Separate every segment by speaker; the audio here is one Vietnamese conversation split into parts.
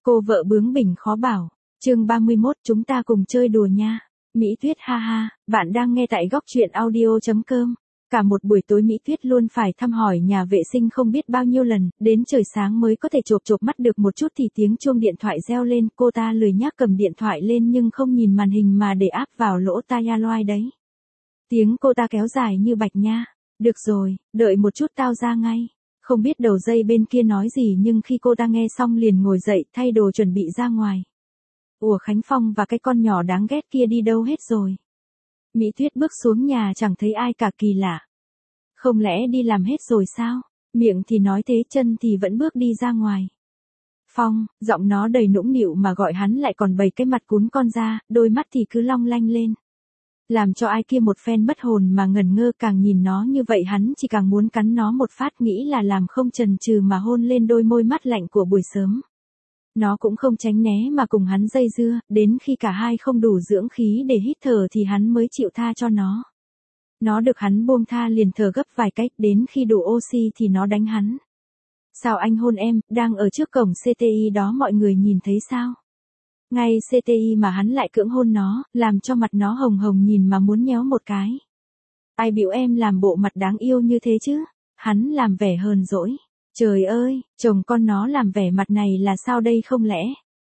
Speaker 1: Cô vợ bướng bỉnh khó bảo. Chương 31 chúng ta cùng chơi đùa nha. Mỹ Tuyết ha ha, bạn đang nghe tại góc truyện audio.com. Cả một buổi tối Mỹ Tuyết luôn phải thăm hỏi nhà vệ sinh không biết bao nhiêu lần, đến trời sáng mới có thể chộp mắt được một chút thì tiếng chuông điện thoại reo lên. Cô ta lười nhác cầm điện thoại lên nhưng không nhìn màn hình mà để áp vào lỗ tai loai đấy. Tiếng cô ta kéo dài như bạch nha. Được rồi, đợi một chút tao ra ngay. Không biết đầu dây bên kia nói gì nhưng khi cô ta nghe xong liền ngồi dậy thay đồ chuẩn bị ra ngoài. Ủa Khánh Phong và cái con nhỏ đáng ghét kia đi đâu hết rồi? Mỹ Tuyết bước xuống nhà chẳng thấy ai cả, kỳ lạ. Không lẽ đi làm hết rồi sao? Miệng thì nói thế chân thì vẫn bước đi ra ngoài. Phong, giọng nó đầy nũng nịu mà gọi hắn lại còn bày cái mặt cún con ra, đôi mắt thì cứ long lanh lên. Làm cho ai kia một phen mất hồn mà ngẩn ngơ, càng nhìn nó như vậy hắn chỉ càng muốn cắn nó một phát, nghĩ là làm không chần chừ mà hôn lên đôi môi mắt lạnh của buổi sớm. Nó cũng không tránh né mà cùng hắn dây dưa, đến khi cả hai không đủ dưỡng khí để hít thở thì hắn mới chịu tha cho nó. Nó được hắn buông tha liền thở gấp vài cách, đến khi đủ oxy thì nó đánh hắn. Sao anh hôn em, đang ở trước cổng CTI đó mọi người nhìn thấy sao? Ngay CTI mà hắn lại cưỡng hôn nó, làm cho mặt nó hồng hồng nhìn mà muốn nhéo một cái. Ai biểu em làm bộ mặt đáng yêu như thế chứ? Hắn làm vẻ hờn dỗi. Trời ơi, chồng con nó làm vẻ mặt này là sao đây không lẽ?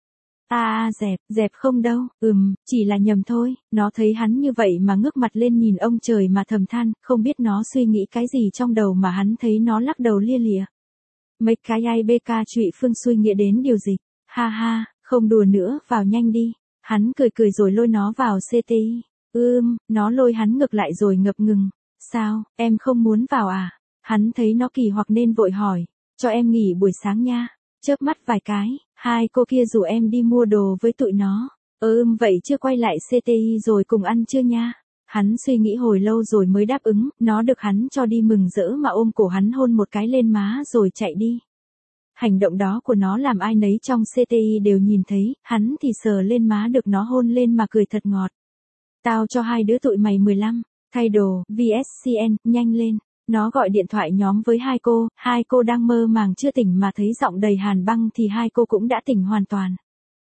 Speaker 1: Dẹp không đâu, chỉ là nhầm thôi. Nó thấy hắn như vậy mà ngước mặt lên nhìn ông trời mà thầm than, không biết nó suy nghĩ cái gì trong đầu mà hắn thấy nó lắc đầu lia lịa. Mấy cái ai BK trụy phương suy nghĩa đến điều gì? Ha ha, không đùa nữa, vào nhanh đi. Hắn cười rồi lôi nó vào CTI. Nó lôi hắn ngược lại rồi ngập ngừng. Sao, em không muốn vào à? Hắn thấy nó kỳ hoặc nên vội hỏi. Cho em nghỉ buổi sáng nha. Chớp mắt vài cái, hai cô kia rủ em đi mua đồ với tụi nó. Vậy chưa quay lại CTI rồi cùng ăn chưa nha? Hắn suy nghĩ hồi lâu rồi mới đáp ứng, nó được hắn cho đi mừng rỡ mà ôm cổ hắn hôn một cái lên má rồi chạy đi. Hành động đó của nó làm ai nấy trong CTI đều nhìn thấy, hắn thì sờ lên má được nó hôn lên mà cười thật ngọt. Tao cho hai đứa tụi mày 15, thay đồ, VSCN, nhanh lên. Nó gọi điện thoại nhóm với hai cô đang mơ màng chưa tỉnh mà thấy giọng đầy hàn băng thì hai cô cũng đã tỉnh hoàn toàn.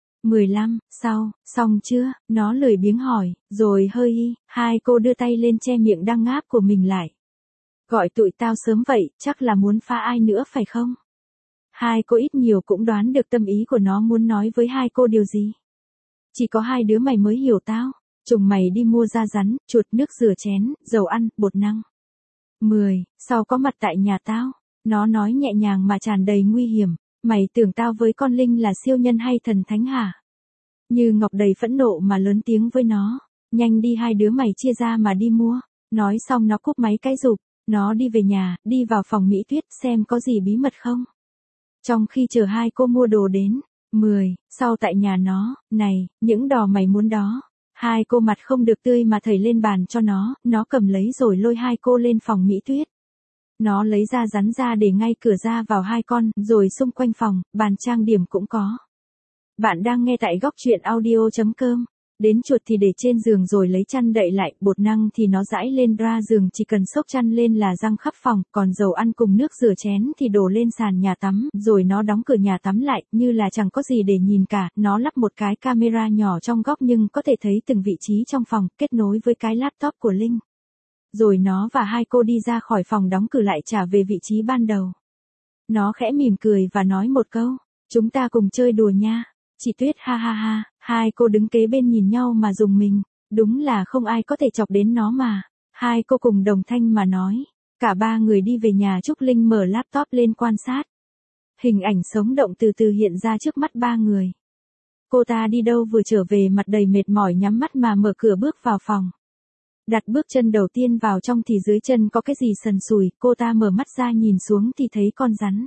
Speaker 1: 15, xong chưa? Nó lười biếng hỏi, rồi hơi hai cô đưa tay lên che miệng đang ngáp của mình lại. Gọi tụi tao sớm vậy, chắc là muốn phá ai nữa phải không? Hai cô ít nhiều cũng đoán được tâm ý của nó muốn nói với hai cô điều gì. Chỉ có hai đứa mày mới hiểu tao, chúng mày đi mua da rắn, chuột, nước rửa chén, dầu ăn, bột năng. 10, sau có mặt tại nhà tao. Nó nói nhẹ nhàng mà tràn đầy nguy hiểm. Mày tưởng tao với con Linh là siêu nhân hay thần thánh hả? Như Ngọc đầy phẫn nộ mà lớn tiếng với nó. Nhanh đi, hai đứa mày chia ra mà đi mua. Nói xong nó cúp máy cái rụp. Nó đi về nhà, đi vào phòng Mỹ Tuyết xem có gì bí mật không. Trong khi chờ hai cô mua đồ đến. 10, sau tại nhà nó, này, những đò mày muốn đó. Hai cô mặt không được tươi mà thầy lên bàn cho nó cầm lấy rồi lôi hai cô lên phòng Mỹ Tuyết. Nó lấy da rắn ra để ngay cửa ra vào hai con, rồi xung quanh phòng, bàn trang điểm cũng có. Bạn đang nghe tại góc truyện audio.com. Đến chuột thì để trên giường rồi lấy chăn đậy lại, bột năng thì nó rải lên ra giường, chỉ cần xốc chăn lên là răng khắp phòng, còn dầu ăn cùng nước rửa chén thì đổ lên sàn nhà tắm, rồi nó đóng cửa nhà tắm lại, như là chẳng có gì để nhìn cả. Nó lắp một cái camera nhỏ trong góc nhưng có thể thấy từng vị trí trong phòng, kết nối với cái laptop của Linh. Rồi nó và hai cô đi ra khỏi phòng, đóng cửa lại trả về vị trí ban đầu. Nó khẽ mỉm cười và nói một câu, chúng ta cùng chơi đùa nha. Chị Tuyết ha ha ha, hai cô đứng kế bên nhìn nhau mà rùng mình, đúng là không ai có thể chọc đến nó mà. Hai cô cùng đồng thanh mà nói, cả ba người đi về nhà. Trúc Linh mở laptop lên quan sát. Hình ảnh sống động từ từ hiện ra trước mắt ba người. Cô ta đi đâu vừa trở về mặt đầy mệt mỏi, nhắm mắt mà mở cửa bước vào phòng. Đặt bước chân đầu tiên vào trong thì dưới chân có cái gì sần sùi, cô ta mở mắt ra nhìn xuống thì thấy con rắn.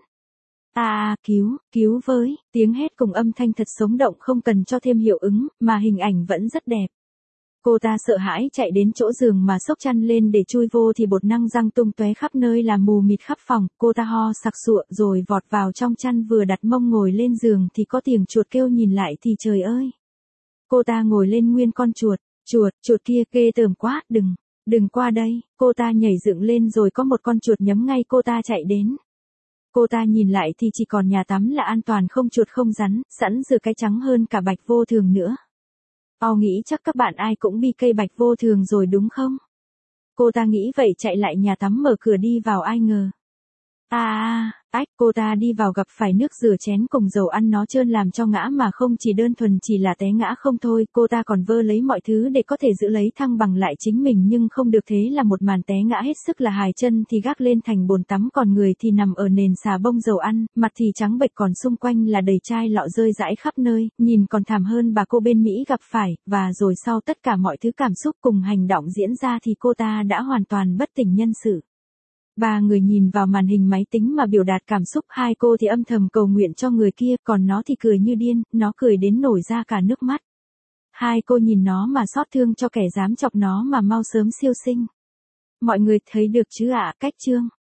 Speaker 1: Cứu với, tiếng hét cùng âm thanh thật sống động không cần cho thêm hiệu ứng, mà hình ảnh vẫn rất đẹp. Cô ta sợ hãi chạy đến chỗ giường mà xốc chăn lên để chui vô thì bột năng răng tung tóe khắp nơi làm mù mịt khắp phòng. Cô ta ho sặc sụa rồi vọt vào trong chăn, vừa đặt mông ngồi lên giường thì có tiếng chuột kêu, nhìn lại thì trời ơi. Cô ta ngồi lên nguyên con chuột. Chuột kia ghê tởm quá, đừng qua đây. Cô ta nhảy dựng lên rồi có một con chuột nhắm ngay cô ta chạy đến. Cô ta nhìn lại thì chỉ còn nhà tắm là an toàn không chuột không rắn, sẵn rửa cái trắng hơn cả Bạch Vô Thường nữa. Nghĩ chắc các bạn ai cũng bi cây Bạch Vô Thường rồi đúng không? Cô ta nghĩ vậy chạy lại nhà tắm mở cửa đi vào ai ngờ. Cô ta đi vào gặp phải nước rửa chén cùng dầu ăn nó trơn làm cho ngã mà không chỉ đơn thuần chỉ là té ngã không thôi, cô ta còn vơ lấy mọi thứ để có thể giữ lấy thăng bằng lại chính mình nhưng không được, thế là một màn té ngã hết sức là hài, chân thì gác lên thành bồn tắm còn người thì nằm ở nền xà bông dầu ăn, mặt thì trắng bệch còn xung quanh là đầy chai lọ rơi rãi khắp nơi, nhìn còn thảm hơn bà cô bên Mỹ gặp phải, và rồi sau tất cả mọi thứ cảm xúc cùng hành động diễn ra thì cô ta đã hoàn toàn bất tỉnh nhân sự. Ba người nhìn vào màn hình máy tính mà biểu đạt cảm xúc, hai cô thì âm thầm cầu nguyện cho người kia, còn nó thì cười như điên, nó cười đến nổi ra cả nước mắt. Hai cô nhìn nó mà xót thương cho kẻ dám chọc nó mà mau sớm siêu sinh. Mọi người thấy được chứ ạ, cách chương